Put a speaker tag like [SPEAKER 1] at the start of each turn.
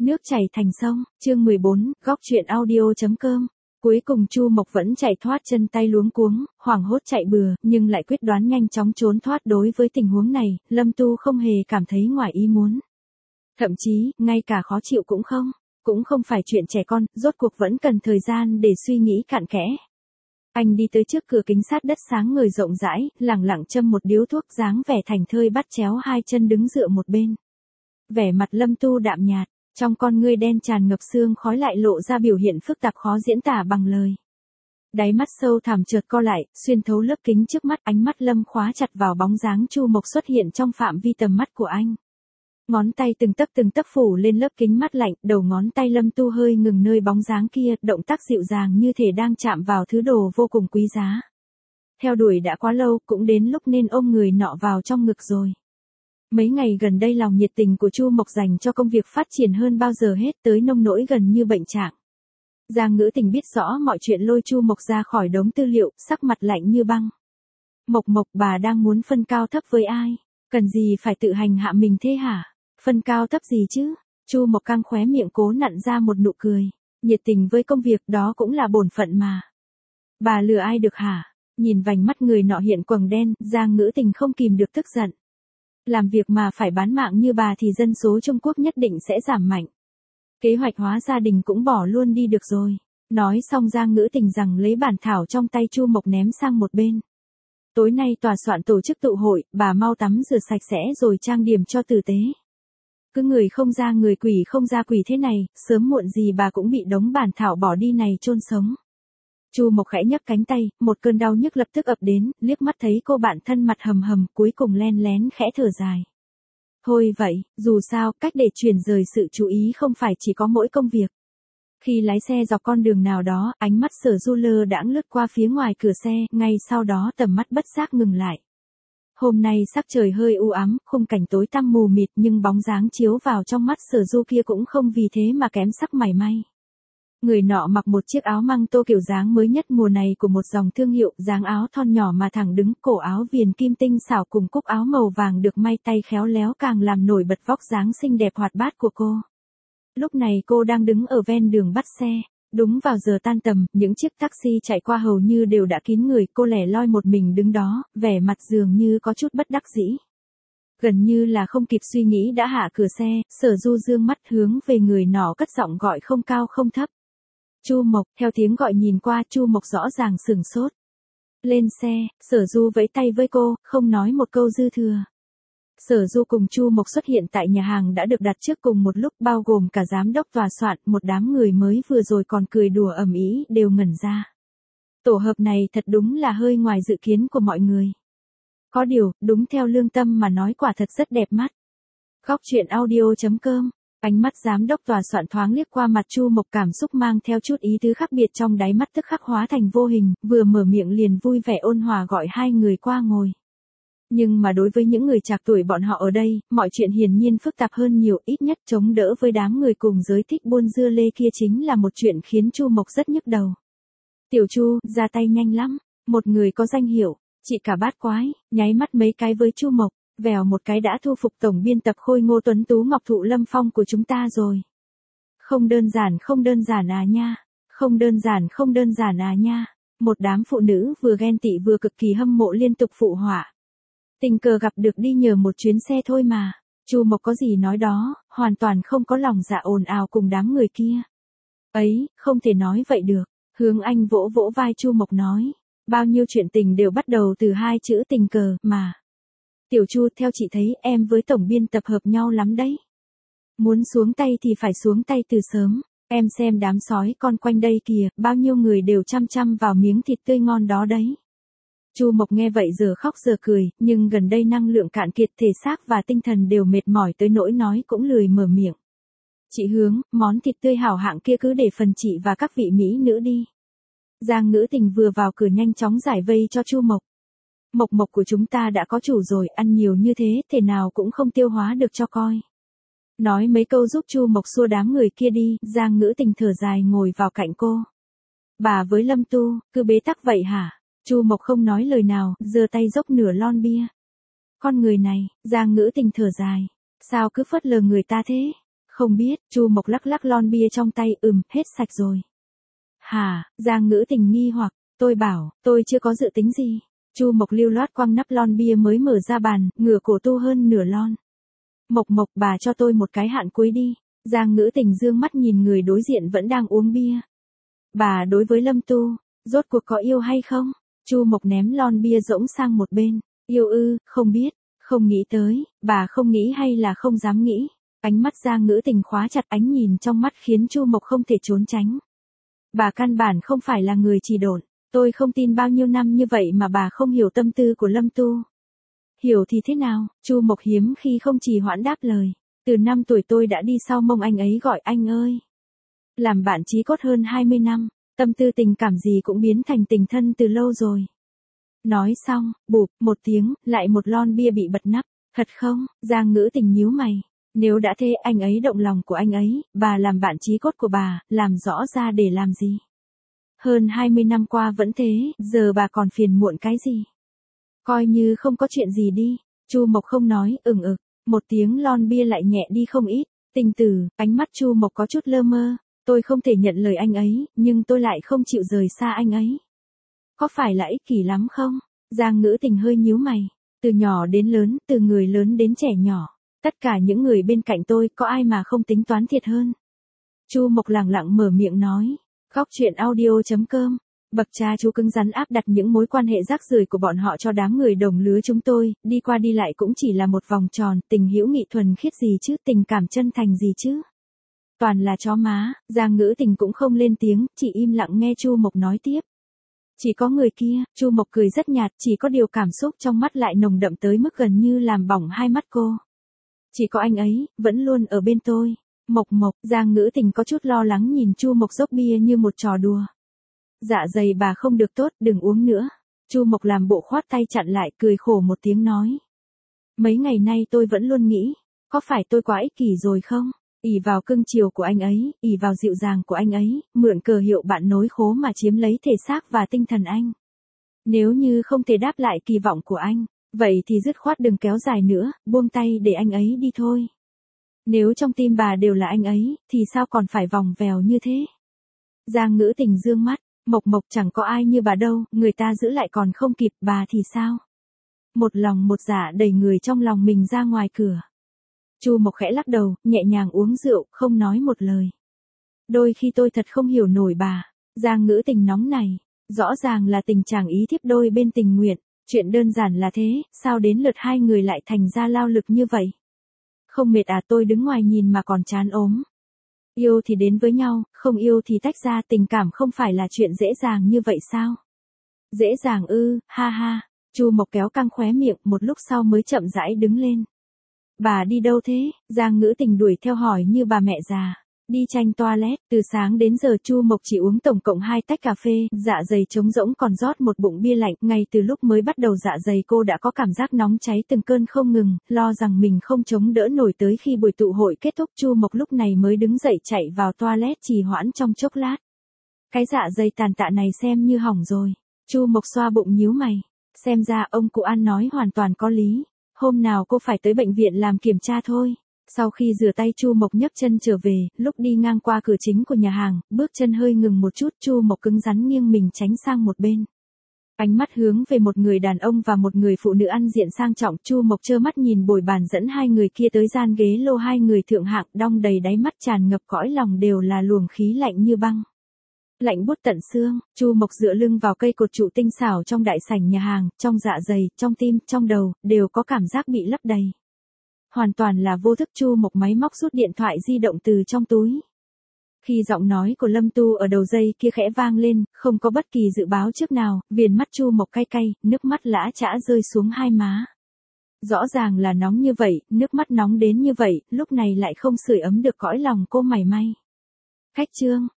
[SPEAKER 1] Nước chảy thành sông, chương 14, góc chuyện audio.com. Cuối cùng Chu Mộc vẫn chạy thoát, chân tay luống cuống, hoảng hốt chạy bừa, nhưng lại quyết đoán nhanh chóng trốn thoát. Đối với tình huống này, Lâm Tu không hề cảm thấy ngoài ý muốn. Thậm chí, ngay cả khó chịu cũng không. Cũng không phải chuyện trẻ con, rốt cuộc vẫn cần thời gian để suy nghĩ cặn kẽ. Anh đi tới trước cửa kính sát đất sáng ngời rộng rãi, lẳng lặng châm một điếu thuốc, dáng vẻ thành thơi bắt chéo hai chân đứng dựa một bên. Vẻ mặt Lâm Tu đạm nhạt, trong con ngươi đen tràn ngập sương khói lại lộ ra biểu hiện phức tạp khó diễn tả bằng lời. Đáy mắt sâu thẳm chợt co lại, xuyên thấu lớp kính trước mắt, ánh mắt Lâm khóa chặt vào bóng dáng Chu Mộc xuất hiện trong phạm vi tầm mắt của anh. Ngón tay từng tấc phủ lên lớp kính mắt lạnh, đầu ngón tay Lâm Tu hơi ngừng nơi bóng dáng kia, động tác dịu dàng như thể đang chạm vào thứ đồ vô cùng quý giá. Theo đuổi đã quá lâu, cũng đến lúc nên ôm người nọ vào trong ngực rồi. Mấy ngày gần đây lòng nhiệt tình của Chu Mộc dành cho công việc phát triển hơn bao giờ hết, tới nông nỗi gần như bệnh trạng. Giang Ngữ Tình biết rõ mọi chuyện, lôi Chu Mộc ra khỏi đống tư liệu, sắc mặt lạnh như băng. Mộc, bà đang muốn phân cao thấp với ai? Cần gì phải tự hành hạ mình thế hả? Phân cao thấp gì chứ? Chu Mộc căng khóe miệng cố nặn ra một nụ cười. Nhiệt tình với công việc đó cũng là bổn phận mà. Bà lừa ai được hả? Nhìn vành mắt người nọ hiện quầng đen, Giang Ngữ Tình không kìm được tức giận. Làm việc mà phải bán mạng như bà thì dân số Trung Quốc nhất định sẽ giảm mạnh. Kế hoạch hóa gia đình cũng bỏ luôn đi được rồi. Nói xong Giang Ngữ Tình rằng lấy bản thảo trong tay Chu Mộc ném sang một bên. Tối nay tòa soạn tổ chức tụ hội, bà mau tắm rửa sạch sẽ rồi trang điểm cho tử tế. Cứ người không ra người, quỷ không ra quỷ thế này, sớm muộn gì bà cũng bị đống bản thảo bỏ đi này chôn sống. Chu Mộc khẽ nhấc cánh tay, một cơn đau nhức lập tức ập đến, liếc mắt thấy cô bạn thân mặt hầm hầm, cuối cùng len lén khẽ thở dài. Thôi vậy, dù sao, cách để chuyển rời sự chú ý không phải chỉ có mỗi công việc. Khi lái xe dọc con đường nào đó, ánh mắt Sở Du lơ đãng lướt qua phía ngoài cửa xe, ngay sau đó tầm mắt bất giác ngừng lại. Hôm nay sắc trời hơi u ám, khung cảnh tối tăm mù mịt, nhưng bóng dáng chiếu vào trong mắt Sở Du kia cũng không vì thế mà kém sắc mảy may. Người nọ mặc một chiếc áo măng tô kiểu dáng mới nhất mùa này của một dòng thương hiệu, dáng áo thon nhỏ mà thẳng đứng, cổ áo viền kim tinh xảo cùng cúc áo màu vàng được may tay khéo léo càng làm nổi bật vóc dáng xinh đẹp hoạt bát của cô. Lúc này cô đang đứng ở ven đường bắt xe. Đúng vào giờ tan tầm, những chiếc taxi chạy qua hầu như đều đã kín người, cô lẻ loi một mình đứng đó, vẻ mặt dường như có chút bất đắc dĩ. Gần như là không kịp suy nghĩ đã hạ cửa xe, Sở Du dương mắt hướng về người nọ cất giọng gọi không cao không thấp. Chu Mộc, theo tiếng gọi nhìn qua, Chu Mộc rõ ràng sửng sốt. Lên xe, Sở Du vẫy tay với cô, không nói một câu dư thừa. Sở Du cùng Chu Mộc xuất hiện tại nhà hàng đã được đặt trước cùng một lúc, bao gồm cả giám đốc tòa soạn, một đám người mới vừa rồi còn cười đùa ầm ĩ đều ngẩn ra. Tổ hợp này thật đúng là hơi ngoài dự kiến của mọi người. Có điều, đúng theo lương tâm mà nói quả thật rất đẹp mắt. Góc chuyện audio.com. Ánh mắt giám đốc tòa soạn thoáng liếc qua mặt Chu Mộc, cảm xúc mang theo chút ý tứ khác biệt trong đáy mắt tức khắc hóa thành vô hình, vừa mở miệng liền vui vẻ ôn hòa gọi hai người qua ngồi. Nhưng mà đối với những người trạc tuổi bọn họ ở đây, mọi chuyện hiển nhiên phức tạp hơn nhiều, ít nhất chống đỡ với đám người cùng giới thích buôn dưa lê kia chính là một chuyện khiến Chu Mộc rất nhức đầu. Tiểu Chu, ra tay nhanh lắm, một người có danh hiệu, chị cả bát quái, nháy mắt mấy cái với Chu Mộc, vèo một cái đã thu phục tổng biên tập Khôi Ngô Tuấn Tú Ngọc Thụ Lâm Phong của chúng ta rồi. Không đơn giản à nha, không đơn giản à nha, một đám phụ nữ vừa ghen tị vừa cực kỳ hâm mộ liên tục phụ họa. Tình cờ gặp được đi nhờ một chuyến xe thôi mà. Chu Mộc có gì nói đó, hoàn toàn không có lòng dạ ồn ào cùng đám người kia. Ấy, không thể nói vậy được. Hướng Anh vỗ vỗ vai Chu Mộc nói. Bao nhiêu chuyện tình đều bắt đầu từ hai chữ tình cờ mà. Tiểu Chu, theo chị thấy em với tổng biên tập hợp nhau lắm đấy. Muốn xuống tay thì phải xuống tay từ sớm. Em xem đám sói con quanh đây kìa, bao nhiêu người đều chăm vào miếng thịt tươi ngon đó đấy. Chu Mộc nghe vậy giờ khóc giờ cười, nhưng gần đây năng lượng cạn kiệt, thể xác và tinh thần đều mệt mỏi tới nỗi nói cũng lười mở miệng. Chị Hướng, món thịt tươi hảo hạng kia cứ để phần chị và các vị mỹ nữ đi. Giang Ngữ Tình vừa vào cửa nhanh chóng giải vây cho Chu Mộc. Mộc của chúng ta đã có chủ rồi, ăn nhiều như thế, thể nào cũng không tiêu hóa được cho coi. Nói mấy câu giúp Chu Mộc xua đám người kia đi, Giang Ngữ Tình thở dài ngồi vào cạnh cô. Bà với Lâm Tu, cứ bế tắc vậy hả? Chu Mộc không nói lời nào, giơ tay dốc nửa lon bia. Con người này, Giang Ngữ Tình thở dài, sao cứ phớt lờ người ta thế? Không biết, Chu Mộc lắc lắc lon bia trong tay, hết sạch rồi. Hả, Giang Ngữ Tình nghi hoặc, tôi bảo, tôi chưa có dự tính gì. Chu Mộc lưu loát quăng nắp lon bia mới mở ra bàn, ngửa cổ tu hơn nửa lon. Mộc Mộc, bà cho tôi một cái hạn cuối đi. Giang Ngữ Tình dương mắt nhìn người đối diện vẫn đang uống bia. Bà đối với Lâm Tu, rốt cuộc có yêu hay không? Chu Mộc ném lon bia rỗng sang một bên. Yêu ư, không biết, không nghĩ tới, bà không nghĩ hay là không dám nghĩ. Ánh mắt Giang Ngữ Tình khóa chặt, ánh nhìn trong mắt khiến Chu Mộc không thể trốn tránh. Bà căn bản không phải là người trì độn, tôi không tin bao nhiêu năm như vậy mà bà không hiểu tâm tư của Lâm Tu. Hiểu thì thế nào? Chu Mộc hiếm khi không trì hoãn đáp lời. Từ 5 tuổi tôi đã đi sau mông anh ấy gọi anh ơi. Làm bạn chí cốt hơn 20 năm, tâm tư tình cảm gì cũng biến thành tình thân từ lâu rồi. Nói xong, bụp, một tiếng, lại một lon bia bị bật nắp. Thật không? Giang Ngữ Tình nhíu mày. Nếu đã thế anh ấy động lòng của anh ấy, bà làm bạn chí cốt của bà, làm rõ ra để làm gì? Hơn 20 năm qua vẫn thế, giờ bà còn phiền muộn cái gì? Coi như không có chuyện gì đi. Chu Mộc không nói, một tiếng lon bia lại nhẹ đi không ít. Tình tử, ánh mắt Chu Mộc có chút lơ mơ. Tôi không thể nhận lời anh ấy, nhưng tôi lại không chịu rời xa anh ấy. Có phải là ích kỷ lắm không? Giang Ngữ Tình hơi nhíu mày. Từ nhỏ đến lớn, từ người lớn đến trẻ nhỏ. Tất cả những người bên cạnh tôi có ai mà không tính toán thiệt hơn. Chu Mộc lẳng lặng mở miệng nói. Góc chuyện audio.com. Bậc cha chú cứng rắn áp đặt những mối quan hệ rác rưởi của bọn họ cho đám người đồng lứa chúng tôi, đi qua đi lại cũng chỉ là một vòng tròn, tình hữu nghị thuần khiết gì chứ, tình cảm chân thành gì chứ. Toàn là chó má. Giang Ngữ Tình cũng không lên tiếng, chỉ im lặng nghe Chu Mộc nói tiếp. Chỉ có người kia. Chu Mộc cười rất nhạt, chỉ có điều cảm xúc trong mắt lại nồng đậm tới mức gần như làm bỏng hai mắt cô. Chỉ có anh ấy, vẫn luôn ở bên tôi. Mộc Mộc, Giang Ngữ Tình có chút lo lắng nhìn Chu Mộc dốc bia như một trò đùa. Dạ dày bà không được tốt, đừng uống nữa. Chu Mộc làm bộ khoát tay chặn lại, cười khổ một tiếng nói. Mấy ngày nay tôi vẫn luôn nghĩ, có phải tôi quá ích kỷ rồi không? Ỷ vào cưng chiều của anh ấy, ỷ vào dịu dàng của anh ấy, mượn cờ hiệu bạn nối khố mà chiếm lấy thể xác và tinh thần anh. Nếu như không thể đáp lại kỳ vọng của anh, vậy thì dứt khoát đừng kéo dài nữa, buông tay để anh ấy đi thôi. Nếu trong tim bà đều là anh ấy, thì sao còn phải vòng vèo như thế? Giang Ngữ Tình dương mắt, Mộc Mộc chẳng có ai như bà đâu, người ta giữ lại còn không kịp, bà thì sao? Một lòng một dạ đẩy người trong lòng mình ra ngoài cửa. Chu Mộc khẽ lắc đầu, nhẹ nhàng uống rượu, không nói một lời. Đôi khi tôi thật không hiểu nổi bà. Giang Ngữ Tình nóng này, rõ ràng là tình chàng ý thiếp đôi bên tình nguyện, chuyện đơn giản là thế, sao đến lượt hai người lại thành ra lao lực như vậy? Không mệt à? Tôi đứng ngoài nhìn mà còn chán ốm. Yêu thì đến với nhau, không yêu thì tách ra, tình cảm không phải là chuyện dễ dàng như vậy sao? Dễ dàng ư, ha ha. Chu Mộc kéo căng khóe miệng, một lúc sau mới chậm rãi đứng lên. Bà đi đâu thế? Giang Ngữ Tình đuổi theo hỏi như bà mẹ già. Đi tranh toilet, từ sáng đến giờ Chu Mộc chỉ uống tổng cộng 2 tách cà phê, dạ dày trống rỗng còn rót một bụng bia lạnh, ngay từ lúc mới bắt đầu dạ dày cô đã có cảm giác nóng cháy từng cơn không ngừng, lo rằng mình không chống đỡ nổi tới khi buổi tụ hội kết thúc. Chu Mộc lúc này mới đứng dậy chạy vào toilet trì hoãn trong chốc lát. Cái dạ dày tàn tạ này xem như hỏng rồi. Chu Mộc xoa bụng nhíu mày, xem ra ông cụ An nói hoàn toàn có lý. Hôm nào cô phải tới bệnh viện làm kiểm tra thôi. Sau khi rửa tay Chu Mộc nhấc chân trở về, lúc đi ngang qua cửa chính của nhà hàng, bước chân hơi ngừng một chút, Chu Mộc cứng rắn nghiêng mình tránh sang một bên. Ánh mắt hướng về một người đàn ông và một người phụ nữ ăn diện sang trọng, Chu Mộc trơ mắt nhìn bồi bàn dẫn hai người kia tới gian ghế lô, hai người thượng hạng, đong đầy đáy mắt tràn ngập cõi lòng đều là luồng khí lạnh như băng. Lạnh buốt tận xương. Chu Mộc dựa lưng vào cây cột trụ tinh xảo trong đại sảnh nhà hàng, trong dạ dày, trong tim, trong đầu, đều có cảm giác bị lấp đầy. Hoàn toàn là vô thức. Chu Mộc máy móc rút điện thoại di động từ trong túi. Khi giọng nói của Lâm Tu ở đầu dây kia khẽ vang lên, không có bất kỳ dự báo trước nào, viền mắt Chu Mộc cay cay, nước mắt lã chã rơi xuống hai má. Rõ ràng là nóng như vậy, nước mắt nóng đến như vậy, lúc này lại không sưởi ấm được cõi lòng cô mảy may. Khách trương,